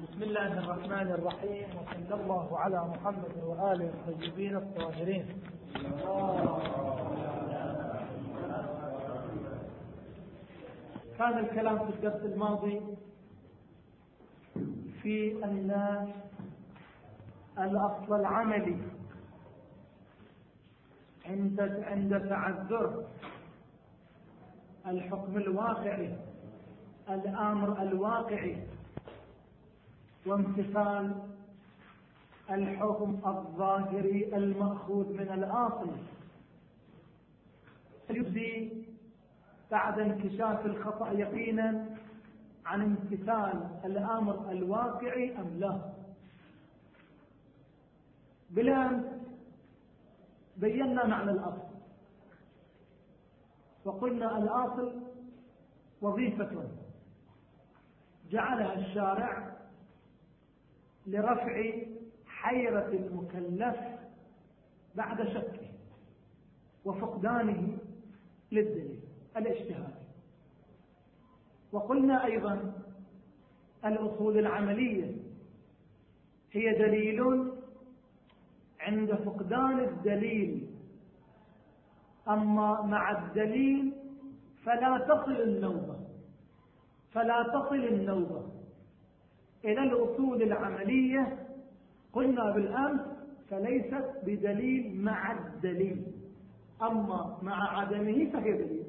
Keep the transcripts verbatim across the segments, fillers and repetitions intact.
بسم الله الرحمن الرحيم، وصلى الله على محمد وآله الطيبين الطاهرين. كان الكلام في الدرس الماضي في أن الأصل العملي عند عند تعذر الحكم الواقعي، الأمر الواقعي، وامتثال الحكم الظاهري المأخوذ من الأصل، يبدي بعد انكشاف الخطأ يقينا عن امتثال الأمر الواقعي أم لا. بالأمس بينا معنى الأصل وقلنا الأصل وظيفة جعلها الشارع لرفع حيرة المكلف بعد شكه وفقدانه للدليل الاجتهادي. وقلنا أيضا الأصول العملية هي دليل عند فقدان الدليل، أما مع الدليل فلا تصل النوبة فلا تصل النوبة إلى الأصول العملية. قلنا بالأمس فليست بدليل مع الدليل، أما مع عدمه فهي دليل.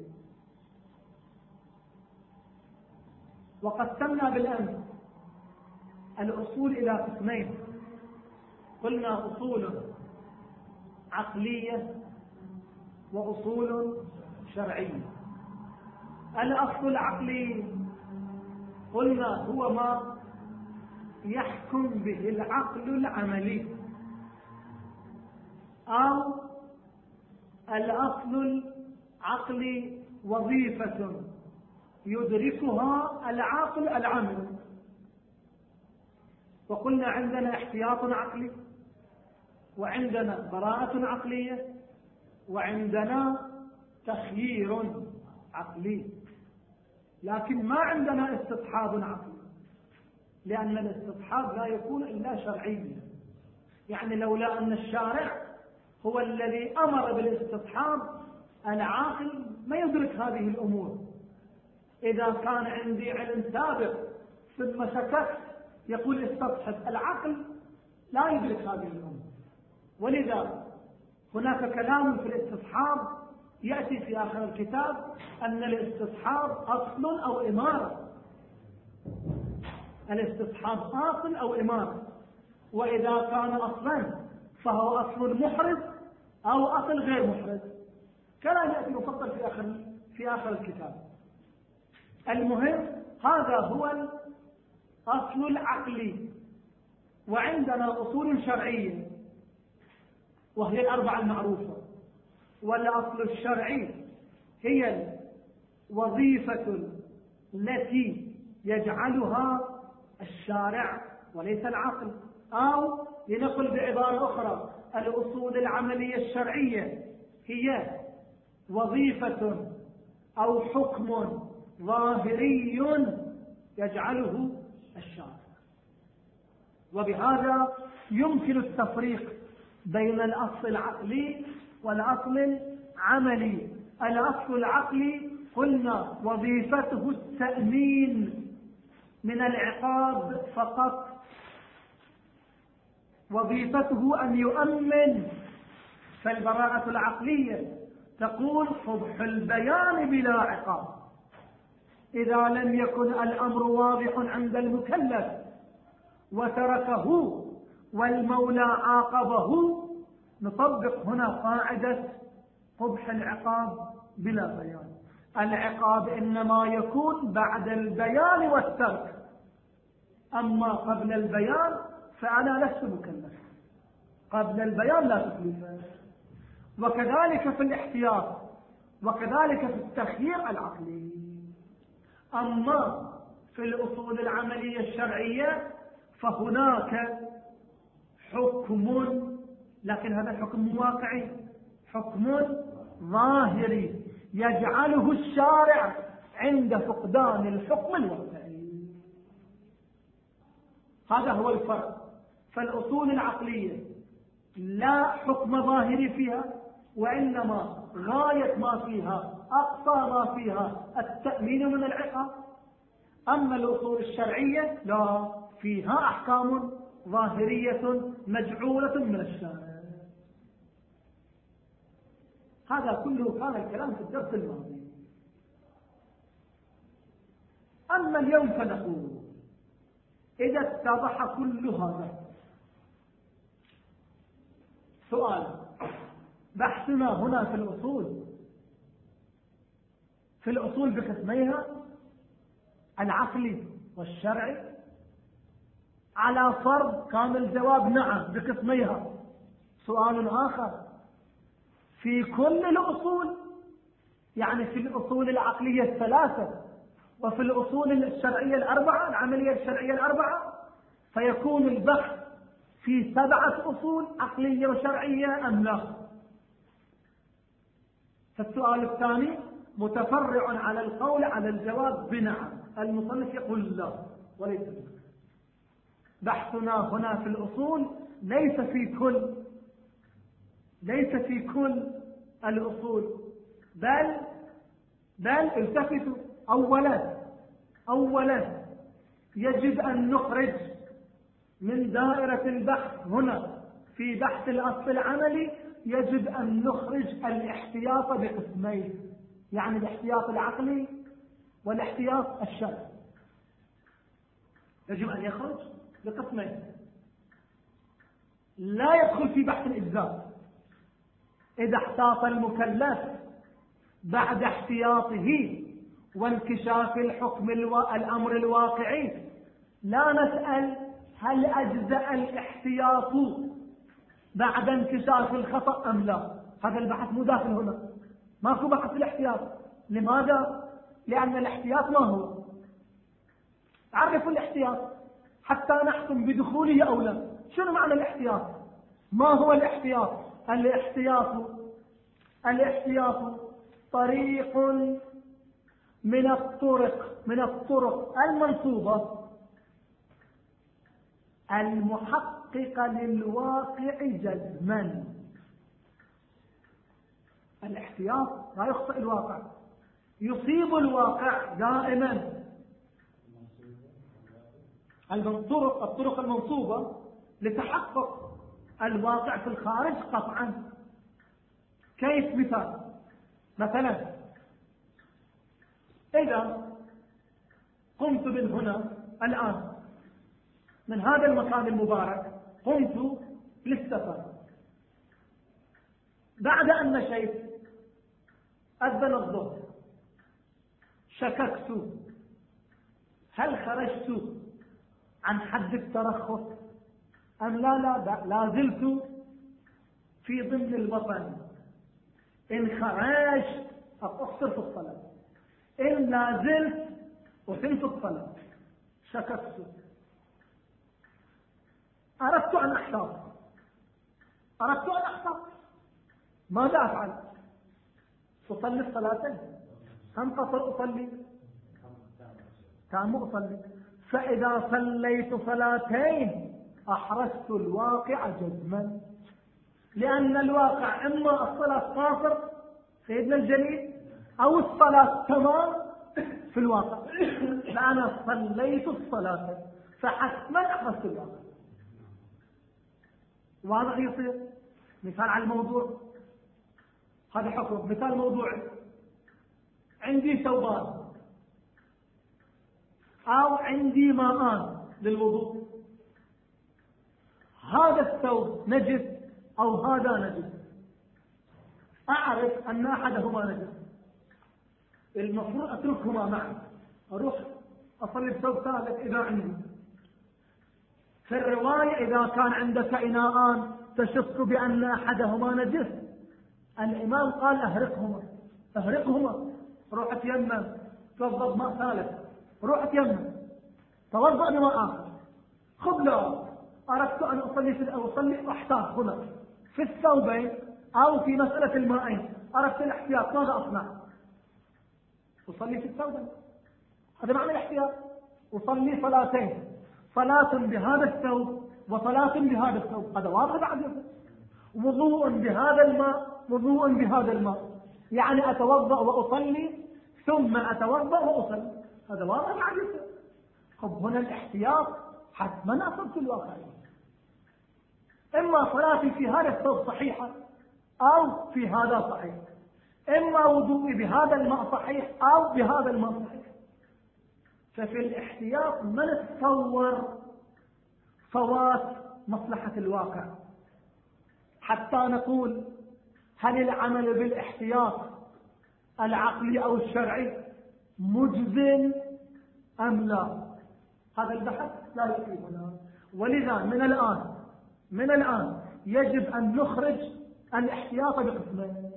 وقسمنا بالأمس الأصول إلى قسمين، قلنا أصول عقلية وأصول شرعية. الأصل العقلي قلنا هو ما يحكم به العقل العملي، أو الأصل العقلي وظيفة يدركها العقل العملي. وقلنا عندنا احتياط عقلي، وعندنا براءة عقلية، وعندنا تخيير عقلي، لكن ما عندنا استصحاب عقلي، لأن الاستصحاب لا يكون إلا شرعيا. يعني لولا أن الشارع هو الذي أمر بالاستصحاب العاقل ما يدرك هذه الأمور. إذا كان عندي علم سابق ثم سكت يقول استصحب، العقل لا يدرك هذه الأمور. ولذا هناك كلام في الاستصحاب يأتي في آخر الكتاب أن الاستصحاب أصل أو إمارة. الاستصحاب أصل أو إمارة، وإذا كان أصلا فهو أصل محرز أو أصل غير محرز. كلام يأتي مفصل في آخر في آخر الكتاب. المهم هذا هو الأصل العقلي. وعندنا أصول شرعية وهي الأربعة المعروفة. والأصل الشرعي هي الوظيفة التي يجعلها الشارع وليس العقل، أو لنقل بعبارة أخرى الأصول العملية الشرعية هي وظيفة أو حكم ظاهري يجعله الشارع. وبهذا يمكن التفريق بين الأصل العقلي والأصل العملي. الأصل العقلي قلنا وظيفته التأمين من العقاب فقط، وظيفته أن يؤمن. فالبراءة العقلية تقول قبح البيان بلا عقاب. إذا لم يكن الأمر واضح عند المكلف وتركه والمولى عاقبه، نطبق هنا قاعدة قبح العقاب بلا بيان. العقاب إنما يكون بعد البيان والترك، أما قبل البيان فأنا لست مكلف. قبل البيان لا تكليف. وكذلك في الاحتياط، وكذلك في التخيير العقلي. أما في الأصول العملية الشرعية فهناك حكم، لكن هذا الحكم واقعي، حكم ظاهري يجعله الشارع عند فقدان الحكم الواقعي. هذا هو الفرق. فالأصول العقلية لا حكم ظاهري فيها، وإنما غاية ما فيها، أقصى ما فيها التأمين من العقاب. أما الأصول الشرعية لا، فيها أحكام ظاهرية مجعولة من الشارع. هذا كله كان الكلام في الدرس الماضي. أما اليوم فنقول إذا اتضح كل هذا، سؤال: بحثنا هنا في الأصول في الأصول بقسميها العقلي والشرعي، على فرض كان الجواب نعم بقسميها. سؤال آخر: في كل الأصول، يعني في الأصول العقلية الثلاثة وفي الأصول الشرعية الأربعة، العملية الشرعية الأربعة، فيكون البحث في سبعة أصول عقلية وشرعية أم لا؟ فالسؤال الثاني متفرع على القول على الجواب بنعم. المصنف يقول لا وليس لا. بحثنا هنا في الأصول ليس في كل ليس في كل الأصول، بل بل التفتوا. أولا أولا يجب أن نخرج من دائرة البحث هنا في بحث الأصل العملي، يجب أن نخرج الاحتياط بقسمين، يعني الاحتياط العقلي والاحتياط الشرعي. يجب أن يخرج بقسمين، لا يدخل في بحث الإجزاء. إذا احتاط المكلف بعد احتياطه وانكشاف الحكم الو... الأمر الواقعي، لا نسأل هل أجزأ الاحتياط بعد انكشاف الخطأ أم لا. هذا البحث مو داخل هنا، ماكو بحث الاحتياط. لماذا؟ لأن الاحتياط ما هو؟ عرفوا الاحتياط حتى نحكم بدخوله أو لا. شنو معنى الاحتياط؟ ما هو الاحتياط؟ الاحتياط الاحتياط طريق من الطرق من الطرق المنصوبة المحققة للواقع جزما. الاحتياط لا يخطئ الواقع، يصيب الواقع دائما. الطرق الطرق المنصوبة لتحقق الواقع في الخارج قطعا. كيف؟ مثال مثلا إذا قمت من هنا الآن من هذا المكان المبارك، قمت للسفر، بعد أن مشيت أذن الظهر، شككت هل خرجت عن حد الترخص أم لا لا لا زلت في ضمن الوطن. إن خرجت أقصر في الصلاة، إن لا زلت أتمت الصلاة. شككت، أردت أن أحتاط أردت أن أحتاط ماذا أفعل؟ أصلي الصلاتين. كم قصر أصلي؟ كم أصلي؟ فإذا صليت صلاتين أحرزت الواقع جزما، لأن الواقع إما الصلاة قاصر سيدنا الجليل أو الصلاة تمام في الواقع. فأنا صليت الصلاة فحتما أحرزت الواقع. واضح يصير؟ مثال على الموضوع هذا حكم. مثال موضوعي: عندي ثوبان أو عندي ماء للوضوء، هذا الثوب نجس أو هذا نجس. أعرف أن أحدهما نجس، المفروض أتركهما معا، أروح أصلي بثوب ثالث إذا عندي. في الرواية إذا كان عندك إناءان تشك بأن أحدهما نجس، الإمام قال أهرقهما أهرقهما روح أتيمم، توضأ بماء ثالث، روح أتيمم، توضأ بماء آخر. خذ لا أردت أن أصلي في أصلي أحتاط هنا في الثوبين أو في مسألة المائين، أردت الاحتياط، ماذا أصنع؟ أصلي في الثوبين. هذا معنى الاحتياط. أصلي صلاتين، صلاة بهذا الثوب وصلاة بهذا الثوب، هذا واضح بعد. وضوء بهذا الماء وضوء بهذا الماء، يعني أتوضأ وأصلي ثم أتوضأ وأصلي، هذا واضح بعد. طب هنا الاحتياط حتما أصبت الواقعية، إما صلاتي في هذا الثوب صحيحة أو في هذا صحيح، إما وضوئي بهذا الماء صحيح أو بهذا الماء صحيح. ففي الاحتياط ما نتصور فوات مصلحة الواقع حتى نقول هل العمل بالاحتياط العقلي أو الشرعي مجزم أم لا. هذا البحث لا يفيدنا، ولذا من الآن من الآن يجب أن نخرج الاحتياط بقسمين.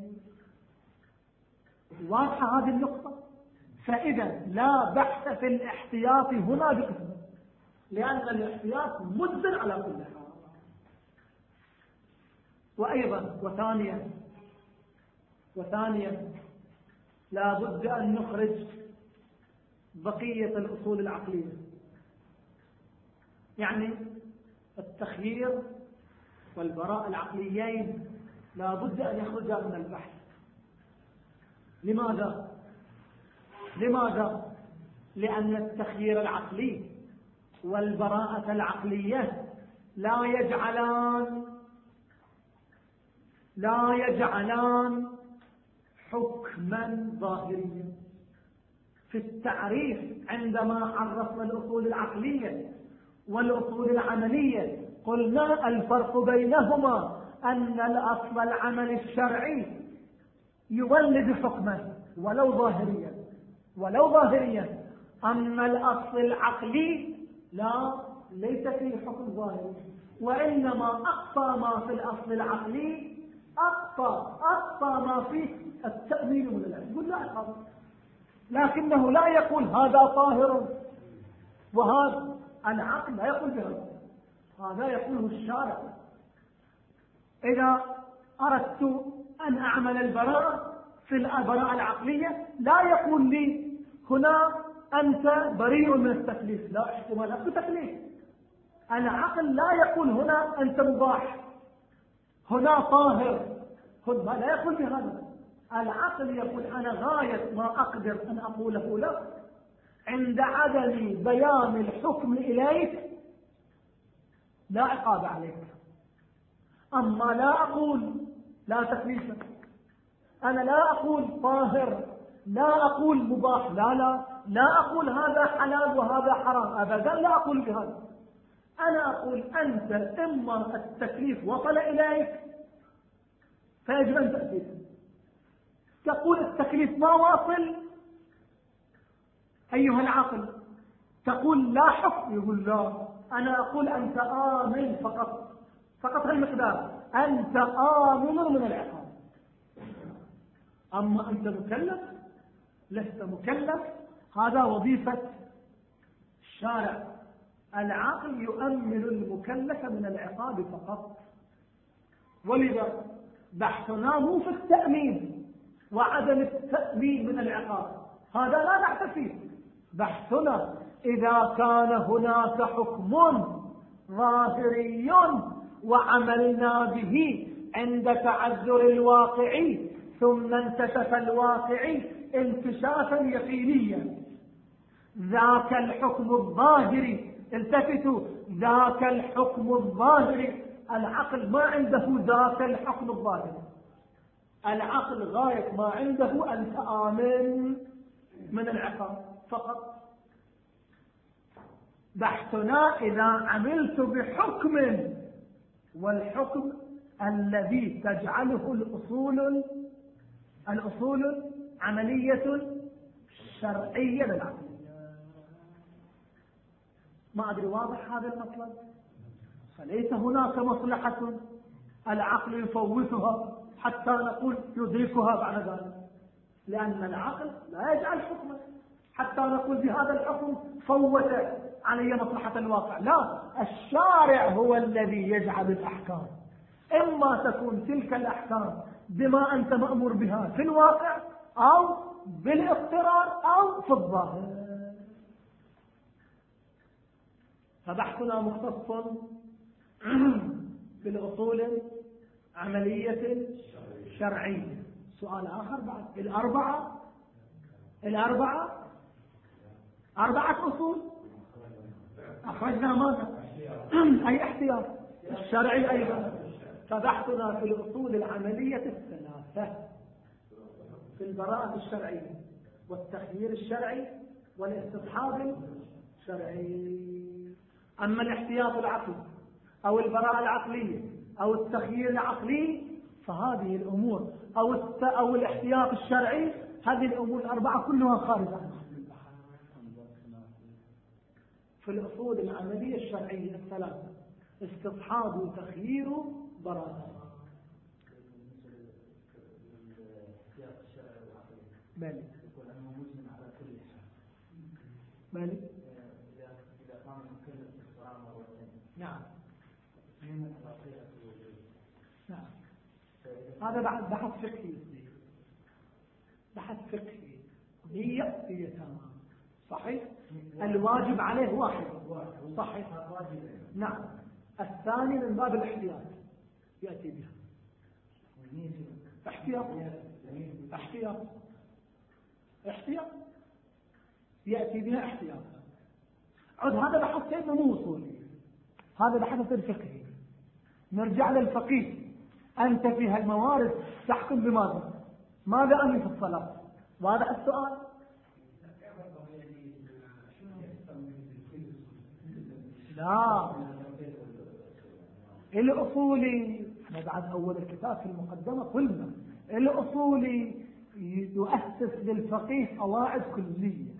واضحة هذه النقطة؟ فإذا لا بحث في الاحتياط هنا بقسمين، لأن الاحتياط مجزم على كل حال. وأيضا وثانيا وثانيا لا بد أن نخرج بقية الأصول العقلية، يعني التخيير والبراءة العقليين لا بد أن يخرجا من البحث. لماذا؟ لماذا؟ لأن التخيير العقلي والبراءة العقلية لا يجعلان لا يجعلان حكما ظاهريا. في التعريف عندما عرفنا الأصول العقلية والأصول العملية قلنا الفرق بينهما أن الأصل العمل الشرعي يولد حكما ولو ظاهريا ولو ظاهريا أما الأصل العقلي لا، ليس فيه حكم ظاهري، وإنما أقصى ما في الأصل العقلي أقصى أقصى ما فيه التأمين من العلم، يقول لا أقصى، لكنه لا يقول هذا طاهر وهذا. العقل لا يقول بهذا، هذا يقوله الشارع. إذا أردت أن أعمل البراءة في البراءة العقلية لا يقول لي هنا أنت بريء من التكليف، لا أحكم لك بتكليف. العقل لا يقول هنا أنت مباح، هنا طاهر، هنا لا يقول بهذا. العقل يقول أنا غاية ما أقدر أن أقوله لك عند عدم بيان الحكم إليك لا عقاب عليك. أما لا أقول لا تكليف، أنا لا أقول طاهر، لا أقول مباح، لا لا لا أقول هذا حلال وهذا حرام، أبدا لا أقول بهذا. أنا أقول أنت إما التكليف وصل إليك فيجب أن تأتيه، تقول التكليف ما واصل أيها العقل، تقول لا حكم، يقول لا، أنا أقول أنت آمن فقط فقط المقدار، أنت آمن من العقاب. أما أنت مكلف لست مكلف، هذا وظيفة الشارع. العقل يؤمن المكلف من العقاب فقط. ولذا بحثنا مو في التأمين وعدم التأمين من العقاب، هذا لا بحث فيه. بحثنا إذا كان هناك حكم ظاهري وعملنا به عند تعذر الواقعي ثم انكشف الواقعي انكشافا يقينيا، ذاك الحكم الظاهري، التفتوا، ذاك الحكم الظاهري العقل ما عنده ذاك الحكم الظاهري. العقل غاية ما عنده أن تآمن من العقاب فقط. بحثنا إذا عملت بحكم، والحكم الذي تجعله الأصول الأصول عملية شرعية للعقل. ما أدري واضح هذا المطلب؟ فليس هناك مصلحة العقل يفوتها حتى نقول يدركها بعد ذلك، لأن العقل لا يجعل حكما حتى نقول بهذا الحكم فوت علي مصلحة الواقع. لا، الشارع هو الذي يجعل الأحكام، إما تكون تلك الأحكام بما أنت مأمور بها في الواقع أو بالاضطرار أو في الظاهر. فبحثنا مختص بالأصول عملية شرعية. سؤال آخر بعد الأربعة الأربعة أربعة أصول أخرجنا ماذا؟ أي احتياط الشرعي أيضا. فبحثنا في الأصول العملية الثلاثة في البراءة الشرعية والتخيير الشرعي والاستصحاب الشرعي. أما الاحتياط العقلي أو البراءة العقلية أو التخيير العقلي فهذه الأمور أو أو الاحتياط الشرعي هذه الأمور الأربعة كلها خارجة عن محل البحث. في الأصول العملية الشرعية الثلاثة استصحاب وتخيير براءة. بلي بلي إذا كان مكلف بالصلاة مرتين. نعم من الأصيلة. نعم هذا بعد بحث فقهي بحث فقهي هي هي تمام صحيح. الواجب عليه واحد صحيح. نعم الثاني من باب الاحتياط يأتي بها احتياط احتياط احتياط يأتي بها احتياط. عد هذا بحث سيدنا مو وصولي، هذا بحث الفقهي. نرجع للفقيه. أنت في هالموارد تحكم بماذا؟ ماذا أمي في الصلاة؟ وهذا السؤال. لا الأصولي بعد أول الكتاب في المقدمة قلنا الأصولي يؤسس للفقيه قواعد كلية.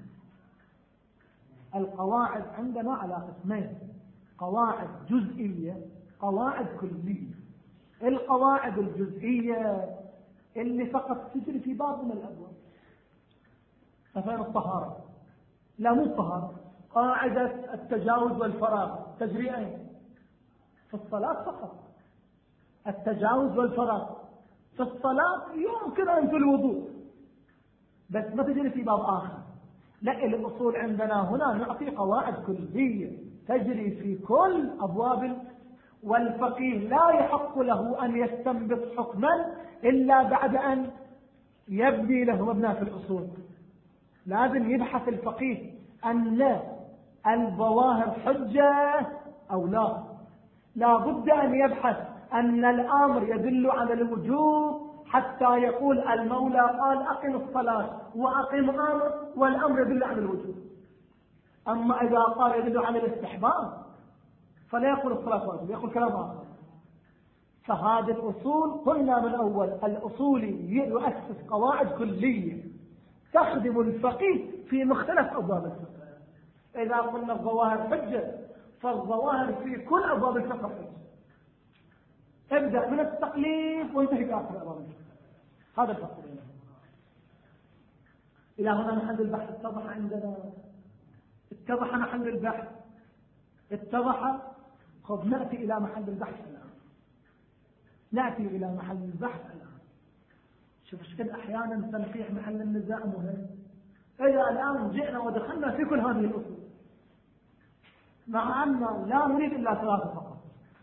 القواعد عندنا على قسمين، قواعد جزئية قواعد كلية. القواعد الجزئية اللي فقط تجري في باب من الأبواب مثلا الطهارة، لا مو الطهارة، قاعدة التجاوز والفراغ تجري أين؟ في الصلاة فقط. التجاوز والفراغ في الصلاة يمكن أن في الوضوء بس ما تجري في باب آخر. لا الأصول عندنا هنا نعطي قواعد كلية تجري في كل أبواب. والفقيه لا يحق له أن يستنبط حكما إلا بعد أن يبني له مبنى في الأصول. لازم يبحث الفقيه أن الظواهر حجة أو لا. لا بد أن يبحث أن الأمر يدل على الوجوب حتى يقول المولى قال أقم الصلاة وأقم أمر والأمر يدل على الوجوب. أما إذا قال يدل على الاستحباب فلا يقول الصلاة واجب، يقول كلام آخر. فهذه الأصول قلنا من أول الأصولي يؤسس قواعد كلية تخدم الفقيه في مختلف أبواب الفقه. إذا قلنا الظواهر حجة فالظواهر في كل أبواب الفقه حجة. ابدأ من التقليد وانتهي بآخر أبواب الفقه. هذا الفقه بينهم. إلى هنا محل البحث اتضح عندنا. اتضح محل البحث اتضح. خذ نأتي إلى محل البحث الآن. نأتي إلى محل البحث الآن. شوف ايش كده أحيانا تنقيح محل النزاع مهم. إذا الآن جئنا ودخلنا في كل هذه الأصول مع أن لا نريد إلا ثلاثة فقط.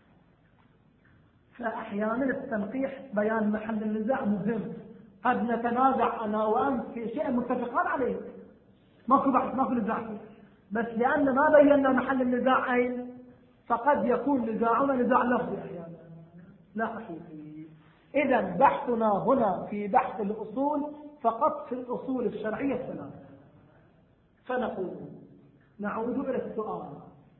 فأحيانا التنقيح بيان محل النزاع مهم. قد نتنازع أنا وأنت في شيء متفقان عليه ماكو بحث ماكو نزاع فيه، بس لأن ما بينا محل النزاع أين فقد يكون نزاعنا نزاع لفظي أحيانا لا حقيقي. إذا بحثنا هنا في بحث الأصول فقط في الأصول الشرعية الثلاثة. فنقول نعود إلى السؤال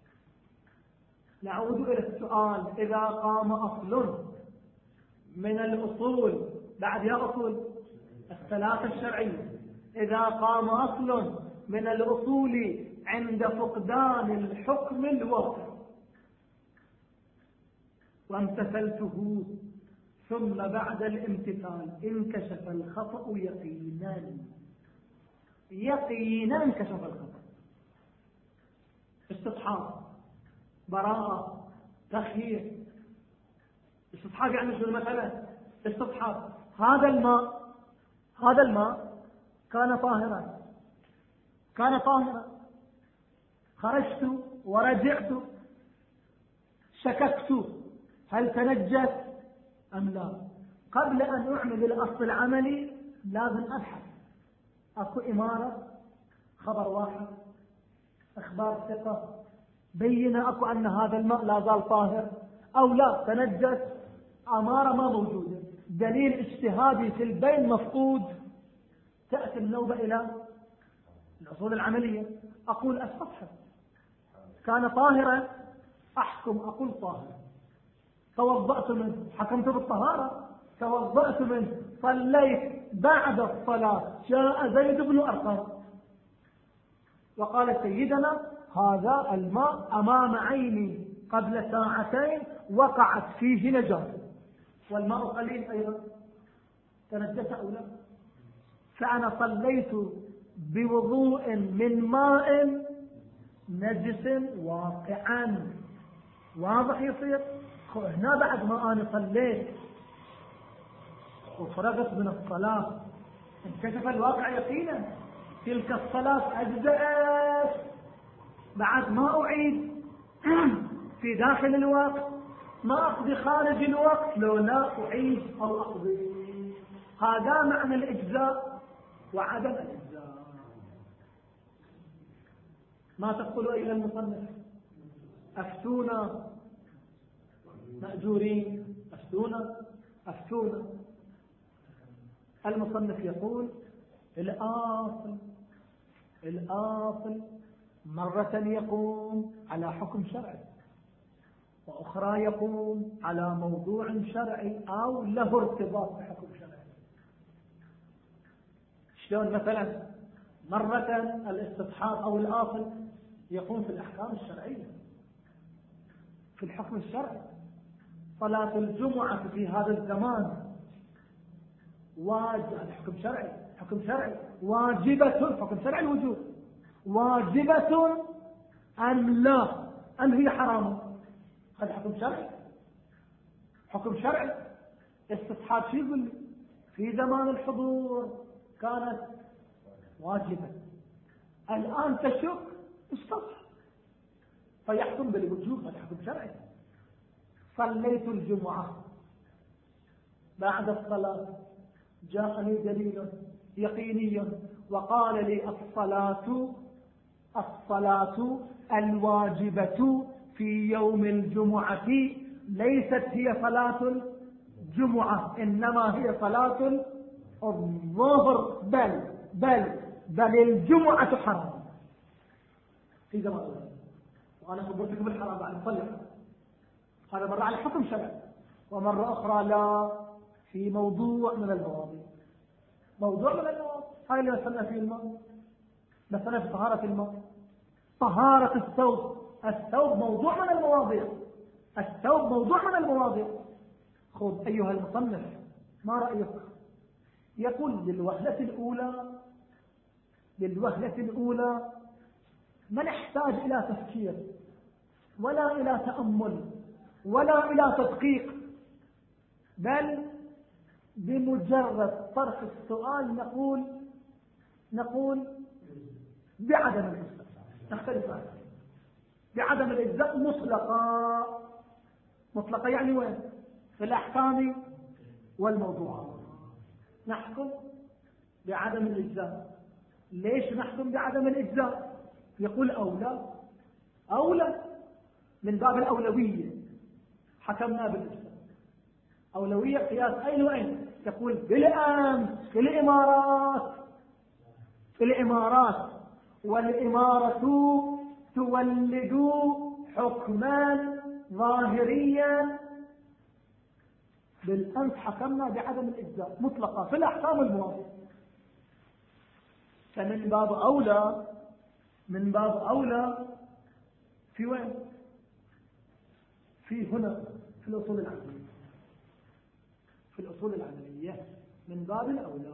نعود إلى السؤال إذا قام أصل من الأصول بعد يا أصول الثلاثة الشرعية، إذا قام أصل من الأصول عند فقدان الحكم الواقع وامتثلته ثم بعد الامتثال انكشف الخطأ يقينا يقينا انكشف الخطأ. استصحاب براءة تخيير. استصحاب يعني شو المسألة؟ استصحاب هذا الماء هذا الماء كان طاهرا كان طاهرا خرجت ورجعت شككت هل تنجس أم لا. قبل أن أعمل الأصل العملي لازم أبحث. أكو إمارة، خبر واحد، إخبار ثقة، بينا أكو أن هذا الماء لا زال طاهر أو لا تنجس، أمارة ما موجودة، دليل اجتهادي في البين مفقود. تأتي النوبة إلى الأصول العملية، أقول السطح كان طاهرا، أحكم أقول طاهر. توضأت منه، حكمت بالطهارة. توضأت منه، صليت، بعد الصلاة جاء زيد بن أرقم وقال سيدنا هذا الماء أمام عيني قبل ساعتين وقعت فيه نجاسة، والماء قليل أيضا، تنجس أو لا؟ فأنا صليت بوضوء من ماء نجس واقعا. واضح يصير؟ هنا بعد ما أنا صليت وفرغت من الصلاة انكشف الواقع يقينا، تلك الصلاة أجزأت، بعد ما أعيد في داخل الوقت، ما أقضي خارج الوقت لو لا أعيد أو أقضي. هذا معنى الإجزاء وعدم الإجزاء. ما تقول إلى المصنف؟ أفتونا مأجورين، أفتونا أفتونا. المصنف يقول الآصل الآصل مرة يقوم على حكم شرعي، وأخرى يقوم على موضوع شرعي أو له ارتباط بحكم شرعي. شلون؟ مثلا مرة الاستصحاب أو الآصل يقوم في الأحكام الشرعية، في الحكم الشرعي. صلاة الجمعة في هذا الزمان واجب، حكم شرعي، حكم شرعي، واجبة، حكم شرعي الوجوب، واجبة أم لا، أم هي حرام؟ هذا حكم شرعي، حكم شرعي. استصحاب شو يقول لي؟ في زمان الحضور كانت واجبة، الآن تشك استصحب فيحكم بالوجوب، هذا حكم شرعي. صليت الجمعة، بعد الصلاة جاءني دليل يقيني وقال لي الصلاة الصلاة الواجبة في يوم الجمعة ليست هي صلاة الجمعة، إنما هي صلاة الظهر، بل بل بل الجمعة حرام في زمان الأول. وأنا خبرتك بالحرام بعد صلي. هذا مرة على حكم شرعي، ومرة أخرى لا، في موضوع من المواضيع، موضوع من المواضيع. هاي اللي مثلنا في الماء، مثلا في طهارة الماء، طهارة الثوب. الثوب موضوع من المواضيع، الثوب موضوع من المواضيع. خذ أيها المصنف، ما رأيك؟ يقول للوهلة الأولى للوهلة الأولى ما نحتاج إلى تفكير ولا إلى تأمل ولا إلى تدقيق، بل بمجرد طرح السؤال نقول نقول بعدم الإجزاء. نختلف عنه بعدم الإجزاء مطلقا. مطلقا يعني وين؟ في الأحكام والموضوعات نحكم بعدم الإجزاء. ليش نحكم بعدم الإجزاء؟ يقول أولى أولى من باب الأولوية، حكمنا بالإجزاء. أولوية قياس أين وأين؟ يقول بالأمس في الإمارات في الإمارات والإمارة تولد حكما ظاهريا. بالأمس حكمنا بعدم الإجزاء مطلقا في الأحكام المواضيع. فمن باب أولى من باب أولى في وين؟ في هنا في الأصول العملية، في الأصول العملية من باب الأولى.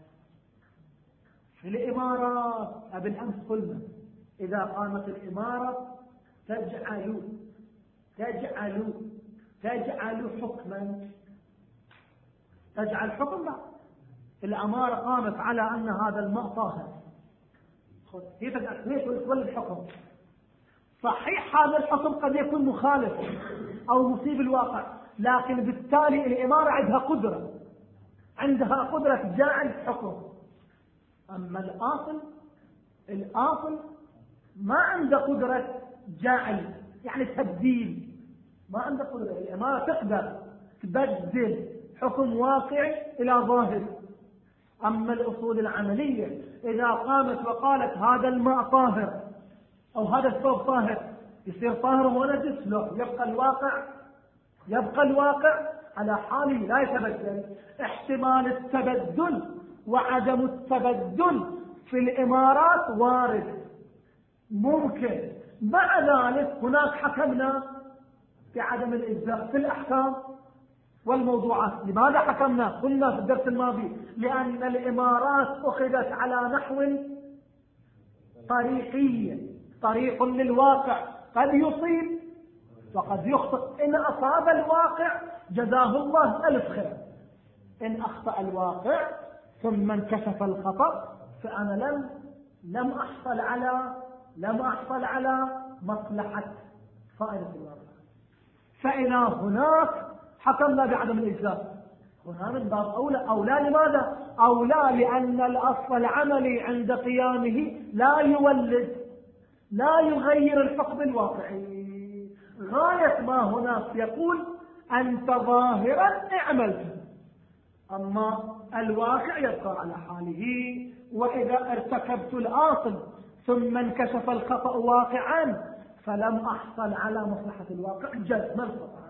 في الإمارات بالأمس قلنا إذا قامت الإمارة تجعل تجعل تجعل حكما تجعل حكما. الأمارة قامت على أن هذا الماء طاهر، هي تجعل ليش تولد حكم. صحيح هذا الحكم قد يكون مخالف أو مصيب الواقع، لكن بالتالي الإمارة عندها قدرة عندها قدرة جعل حكم. أما الآصل الآصل ما عنده قدرة جعل، يعني تبديل، ما عنده قدرة. الإمارة تقدر تبدل حكم واقعي إلى ظاهر. أما الأصول العملية إذا قامت وقالت هذا الماء طاهر أو هذا الثوب طاهر، يصير طاهر ونجس؟ لا، يبقى الواقع يبقى الواقع على حاله لا يتبدل. احتمال التبدل وعدم التبدل في الإمارات وارد ممكن. مع ذلك هناك حكمنا بعدم الإجزاء في الأحكام والموضوعات. لماذا حكمنا؟ قلنا في الدرس الماضي لأن الإمارات أخذت على نحو طريقي، طريق للواقع، قد يصيب وقد يخطئ. إن أصاب الواقع جزاه الله ألف خير، إن أخطأ الواقع ثم انكشف الخطأ فأنا لم لم أحصل على لم أحصل على مصلحة فائدة الواقع. فإذا هناك حكمنا بعدم الإجزاء، هنا من باب أولى. أولى لماذا؟ أولى لأن الأصل العملي عند قيامه لا يولد لا يغير الحكم الواقعي. غاية ما هناك يقول أنت ظاهرا اعمل، أما الواقع يبقى على حاله. وإذا ارتكبت الآصل ثم انكشف الخطأ واقعا فلم أحصل على مصلحة الواقع جزم الخطأ.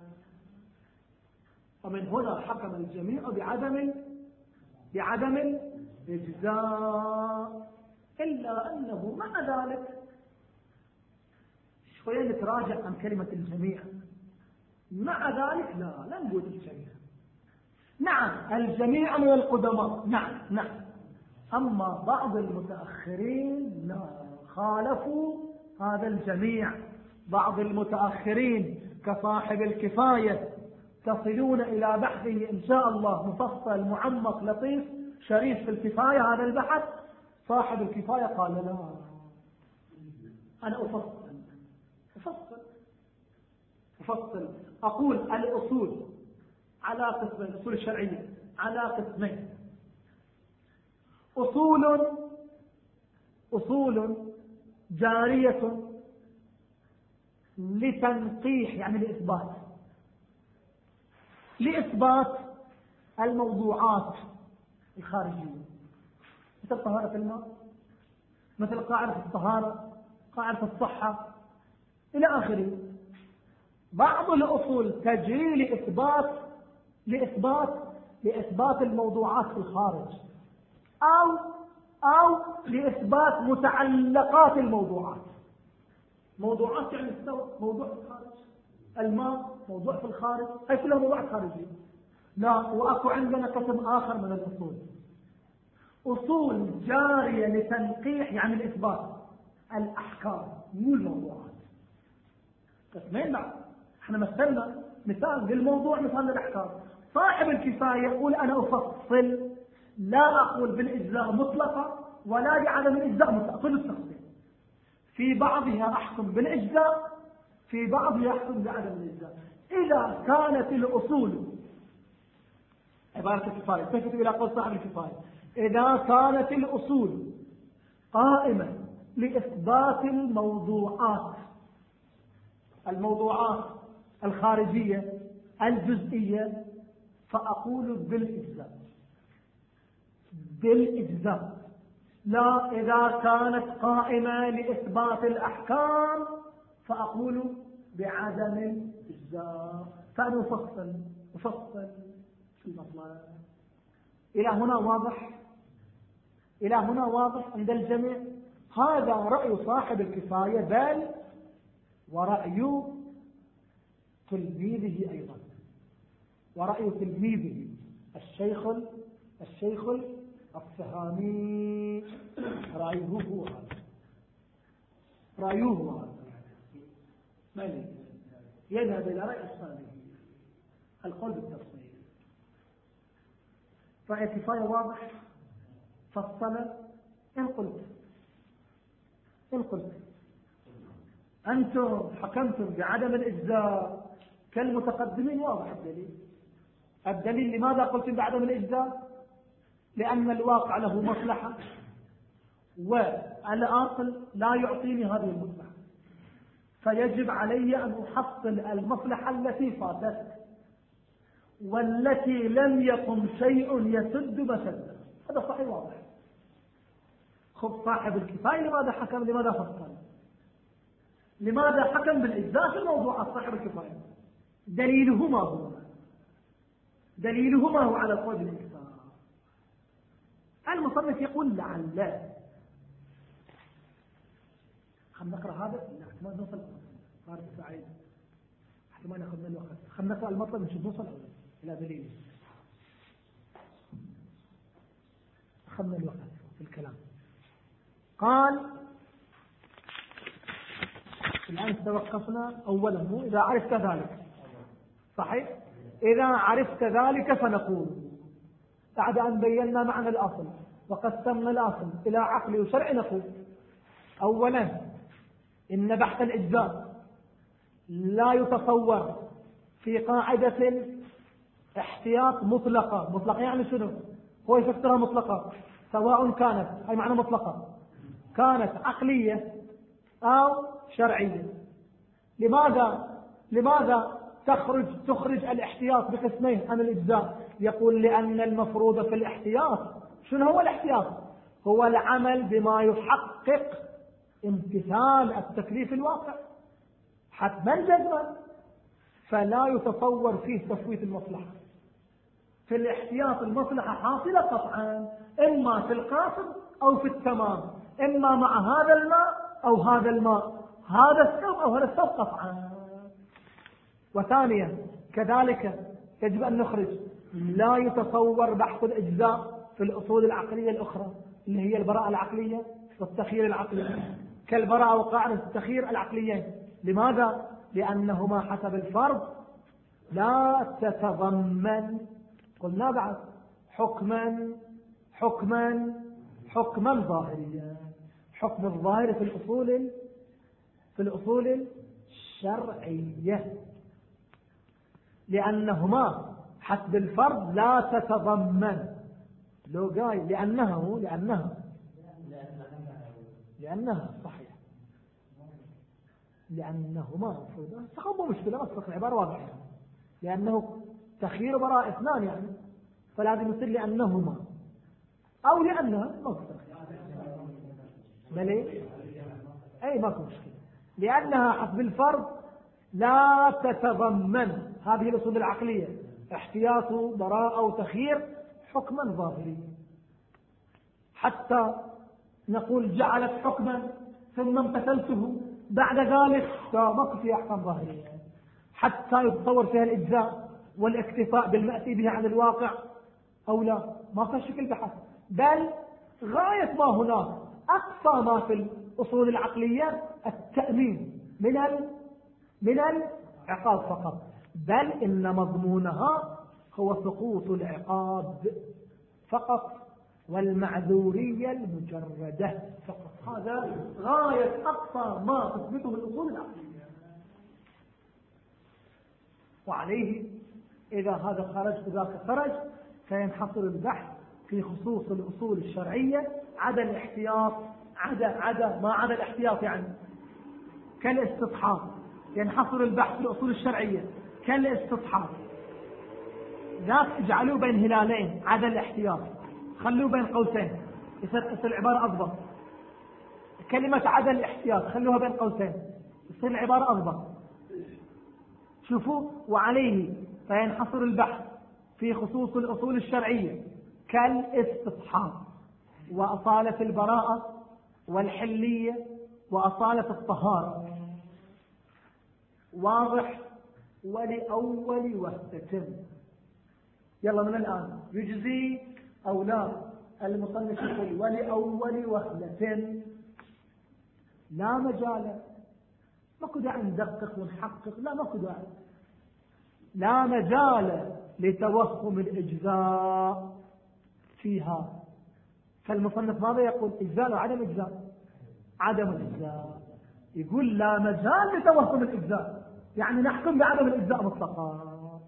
ومن هنا حكم الجميع بعدم بعدم الإجزاء، إلا أنه مع ذلك شوية نتراجع عن كلمة الجميع. مع ذلك لا لا نقول الجميع. نعم الجميع من القدماء، نعم نعم أما بعض المتأخرين لا، خالفوا هذا الجميع. بعض المتأخرين كصاحب الكفاية تصلون إلى بحثه إن شاء الله مفصل معمق لطيف شريف في الكفاية. هذا البحث صاحب الكفاية قال لا، أنا أفصل أفصل أفصل أقول الأصول على قسمين، الأصول الشرعية على قسمين: أصول أصول جارية لتنقيح، يعني لإثبات لإثبات الموضوعات الخارجية، مثل طهارة الماء، مثل قاعدة الطهارة، قاعدة الصحة إلى آخره. بعض الأصول تجري لإثبات لإثبات لإثبات الموضوعات في الخارج، أو أو لإثبات متعلقات الموضوعات. موضوعات يعني موضوع في الخارج، الماء موضوع في الخارج، هي كلها موضوعات خارجية. لا، وأكو عندنا قسم آخر من الأصول، أصول جارية لتنقيح، يعني الإثبات الأحكام مو الموضوعات. قسمين بعد. احنا مثلنا مثال للموضوع مثال للأحكام. صاحب الكفاية يقول أنا أفصل، لا أقول بالإجزاء مطلقة ولا بعدم الإجزاء مطلقة، كل التفصيل. في بعضها أحكم بالإجزاء، في بعضها أحكم بعدم الإجزاء. إذا كانت الأصول عبارة الكفاية تلفت إلى قول صاحب الكفاية، إذا كانت الأصول قائمة لإثبات الموضوعات الموضوعات الخارجية الجزئية فأقول بالإجزاء بالإجزاء لا إذا كانت قائمة لإثبات الأحكام فأقول بعدم الإجزاء. فأنا أفصل أفصل في المطلب. إلى هنا واضح؟ إلى هنا واضح عند الجميع؟ هذا رأي صاحب الكفاية، بل ورأي تلميذه أيضا، ورأي تلميذه الشيخ الشيخ الفهامي، رأيه هو هذا رأيه هو هذا من يذهب إلى رأي الثاني القول بالتفصيل. رأي الكفاية واضح فصل. إن قلت إن قلت أنتم حكمتم بعدم الإجزاء كالمتقدمين واضح الدليل. الدليل لماذا قلت بعدم الإجزاء؟ لأن الواقع له مصلحة والعاقل لا يعطيني هذه المصلحة، فيجب علي أن أحصل المصلحة التي فاتت والتي لم يقم شيء يسد مسد. هذا صحيح واضح. خب صاحب الكفاية لماذا حكم؟ لماذا فصل؟ لماذا حكم بالإجزاء في الموضوع صاحب الكفاية؟ دليله ما هو؟ دليله ما هو على القول بالإجزاء؟ المصنف يقول لعل. خلنا نقرأ هذا احتمال نوصل فارس سعيد احتمال ناخذ من الوقت. خلنا نقرأ المطلب نشوف نوصل إلى دليله. خلنا الوقت في الكلام. قال الآن توقفنا أولا مو إذا عرفت ذلك صحيح. إذا عرفت ذلك فنقول بعد أن بينا معنى الأصل وقسمنا الأصل إلى عقل وشرع نقول أولا إن بحث الإجزاء لا يتصور في قاعدة احتياط مطلقة. مطلقة يعني شنو؟ هو يفسرها مطلقة سواء كانت أي معنى مطلقة كانت عقلية أو شرعية. لماذا لماذا تخرج تخرج الاحتياط بقسمين عن الإجزاء؟ يقول لأن المفروض في الاحتياط شنو هو الاحتياط؟ هو العمل بما يحقق امتثال التكليف الواقع حتما جزما، فلا يتصور فيه تفويت المصلحة. في الاحتياط المصلحة حاصلة قطعا إما في القاصر أو في التمام، إما مع هذا الماء أو هذا الماء، هذا الثوب أو هذا الثوب قطعا. وثانيا كذلك يجب أن نخرج لا يتصور بحث الإجزاء في الأصول العقلية الأخرى اللي هي البراءة العقلية والتخيير العقلي، كالبراءة وقاعدة التخيير العقليين. لماذا؟ لأنهما حسب الفرض لا تتضمن قلنا بعد حكما حكما حكما ظاهريا. حكم الظاهر في الأصول في الأصول الشرعية لأنهما حسب الفرض لا تتضمن لو قايل لأنه لأنها لأنها صحيح لأنهما تخبوا مشكلة أصدق العبارة واضحة يعني. لأنه تخيير براء اثنان يعني فلازم يصير لأنهما أو لأنها مصدر بل أي ما في مشكلة. لأنها حسب الفرض لا تتضمن هذه الأصول العقلية احتياط براءة وتخيير حكما ظاهريا، حتى نقول جعلت حكما ثم امتثلته بعد ذلك سابق في أحكام ظاهرية، حتى يتصور فيها الإجزاء والاكتفاء بالمأتي به عن الواقع أو لا. ما في شكل بحث، بل غاية ما هناك أقصى ما في الأصول العقلية التأمين من من العقاب فقط، بل إن مضمونها هو سقوط العقاب فقط والمعذورية المجردة فقط. هذا غاية أقصى ما تثبته الأصول العقلية. وعليه إذا هذا خرج وذاك خرج فينحصر البحث في خصوص الأصول الشرعية عدا الاحتياط عدا عدا ما عدا الاحتياط يعني كالاستصحاب. ينحصر البحث في الأصول الشرعية كالاستصحاب، لا تجعلوا بين هلالين عدا الاحتياط، خلوه بين قوسين يصير العبارة أضبط. كلمة عدا الاحتياط خلوها بين قوسين يصير العبارة أضبط. شوفوا وعليه فينحصر البحث في خصوص الأصول الشرعية كالاستصحاب وأصالة البراءة والحلية وأصالة الطهارة. واضح؟ ولأول وهلة. يلا من الآن يجزي أو لا؟ المصنف يقول ولأول وهلة لا مجال، ما كدا ندقق ونحقق، لا ما كدا لا مجال لتوهم الإجزاء فيها. فالمصنف ماذا يقول؟ إجزاء وعدم إجزاء؟ عدم الإجزاء. يقول لا مجال لتوهم الإجزاء، يعني نحكم بعدم الإجزاء مطلقا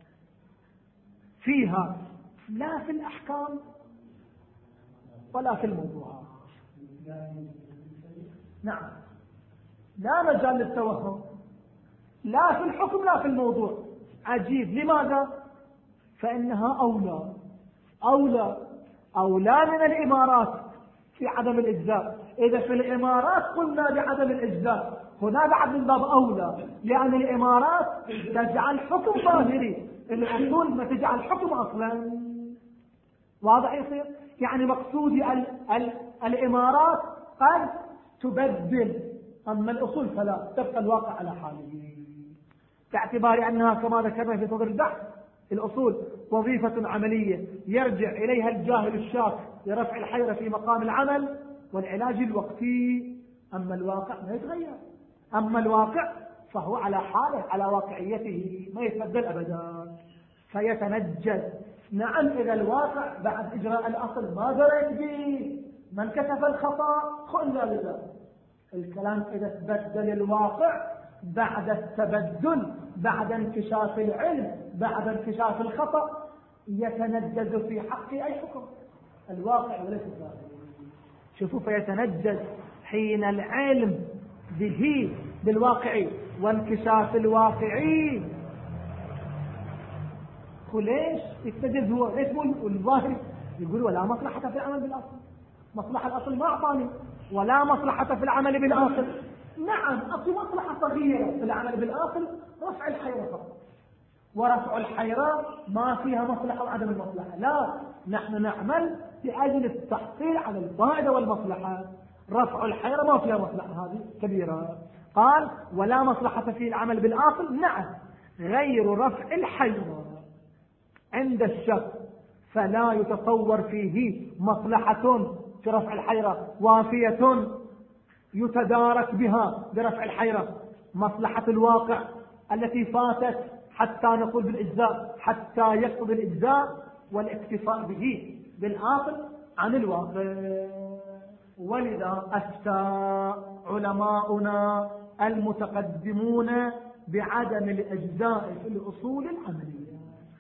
فيها، لا في الأحكام ولا في الموضوعات. نعم، لا مجال للتوهم، لا في الحكم لا في الموضوع. عجيب، لماذا؟ فإنها أولى أولى أولى من الإمارات في عدم الإجزاء. إذا في الإمارات قلنا بعدم الإجزاء، هنا بعد من باب أولى، لأن الإمارات تجعل حكم ظاهري، الأصول ما تجعل حكم أصلا. واضح يصير؟ يعني مقصودي ال ال الإمارات قد تبدل، أما الأصول فلا، تبقى الواقع على حاله، باعتبار أنها كما ذكرنا في صدر البحث الأصول وظيفة عملية يرجع إليها الجاهل الشاك لرفع الحيرة في مقام العمل والعلاج الوقتي. أما الواقع ما يتغير، أما الواقع فهو على حاله، على واقعيته، ما يتبدل أبدا، فيتنجز. نعم، إذا الواقع بعد إجراء الأصل ما دريت به، من كتب الخطأ قلنا لله. الكلام إذا تبدل الواقع بعد التبدل، بعد انكشاف العلم، بعد انكشاف الخطأ، يتنجز في حق أي حكم الواقع وليس الظاهر. شوفوا، فيتنجز حين العلم به بالواقع وانكشاف الواقعي. ليش يتنجز هو؟ ليش مو الظاهر؟ يقول ولا مصلحة في العمل بالأصل، مصلحة الأصل ما أعطاني، ولا مصلحة في العمل بالآخر. نعم، أكو مصلحة صغيرة في العمل بالآخر، رفع الحيرة فقط، ورفع الحيرة ما فيها مصلحة وعدم المصلحة، لا، نحن نعمل لأجل التحصيل على الفائدة والمصلحة. رفع الحيرة ما فيها مصلحة، هذه كبيرة. قال ولا مصلحة في العمل بالآخر. نعم، غير رفع الحيرة عند الشك فلا يتصور فيه مصلحة في رفع الحيرة وافية يتدارك بها برفع الحيرة، مصلحة الواقع التي فاتت حتى نقول بالإجزاء، حتى يقضي الإجزاء والاكتفاء به بالآخر عن الواقع. ولذا أفتى علماؤنا المتقدمون بعدم الإجزاء في الأصول العملية،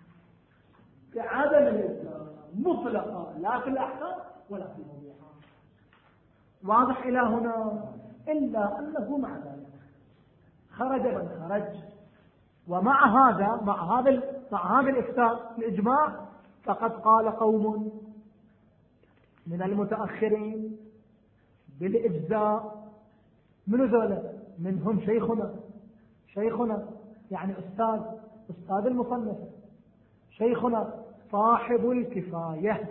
بعدم الإجزاء مطلقا، لا في الأحكام ولا في الموضوعات. واضح إلى هنا؟ إلا أنه مع ذلك خرج من خرج. ومع هذا مع هذا مع هذا الإفتاء الإجماع فقد قال قوم من المتأخرين بالإجزاء. من ذلك؟ منهم شيخنا شيخنا يعني أستاذ أستاذ المصنف، شيخنا صاحب الكفاية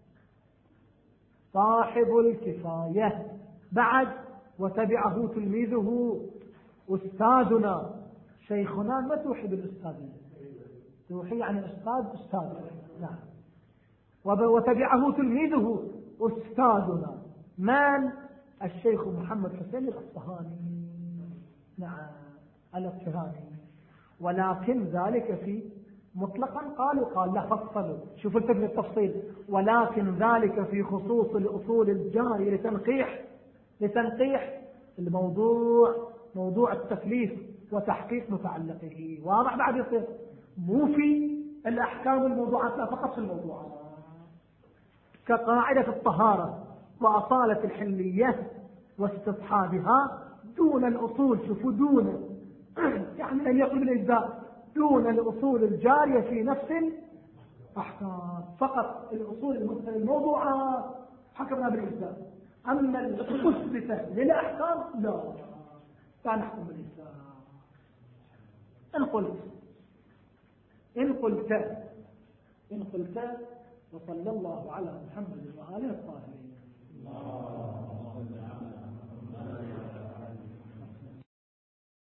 صاحب الكفاية بعد وتبعه تلميذه أستاذنا. شيخنا ما توحي بالأستاذ، توحي يعني أستاذ أستاذ. نعم، وتبعه تلميذه أستاذنا من؟ الشيخ محمد حسين الأصفهاني. نعم، الأصفهاني. ولكن ذلك في مطلقا قالوا قال لا فصلوا. شوفوا الفكرة التفصيل. ولكن ذلك في خصوص الأصول الجارية لتنقيح لتنقيح الموضوع، موضوع التكليف وتحقيق متعلقه. واضح بعد يصير مو في الأحكام الموضوعات، لا، فقط في الموضوعات، كقاعدة الطهارة وأصالة الحلية واستصحابها دون الأصول. شوفوا دون يعني لم يقل بالإجزاء، دون الأصول الجارية في نفس الأحكام، فقط الأصول المثل الموضوعات حكمنا بالإجزاء. أما المثبتة للأحكام لا، لا نحكم بالإجزاء. إن قلت إن قلت إن قلت وصلى الله على محمد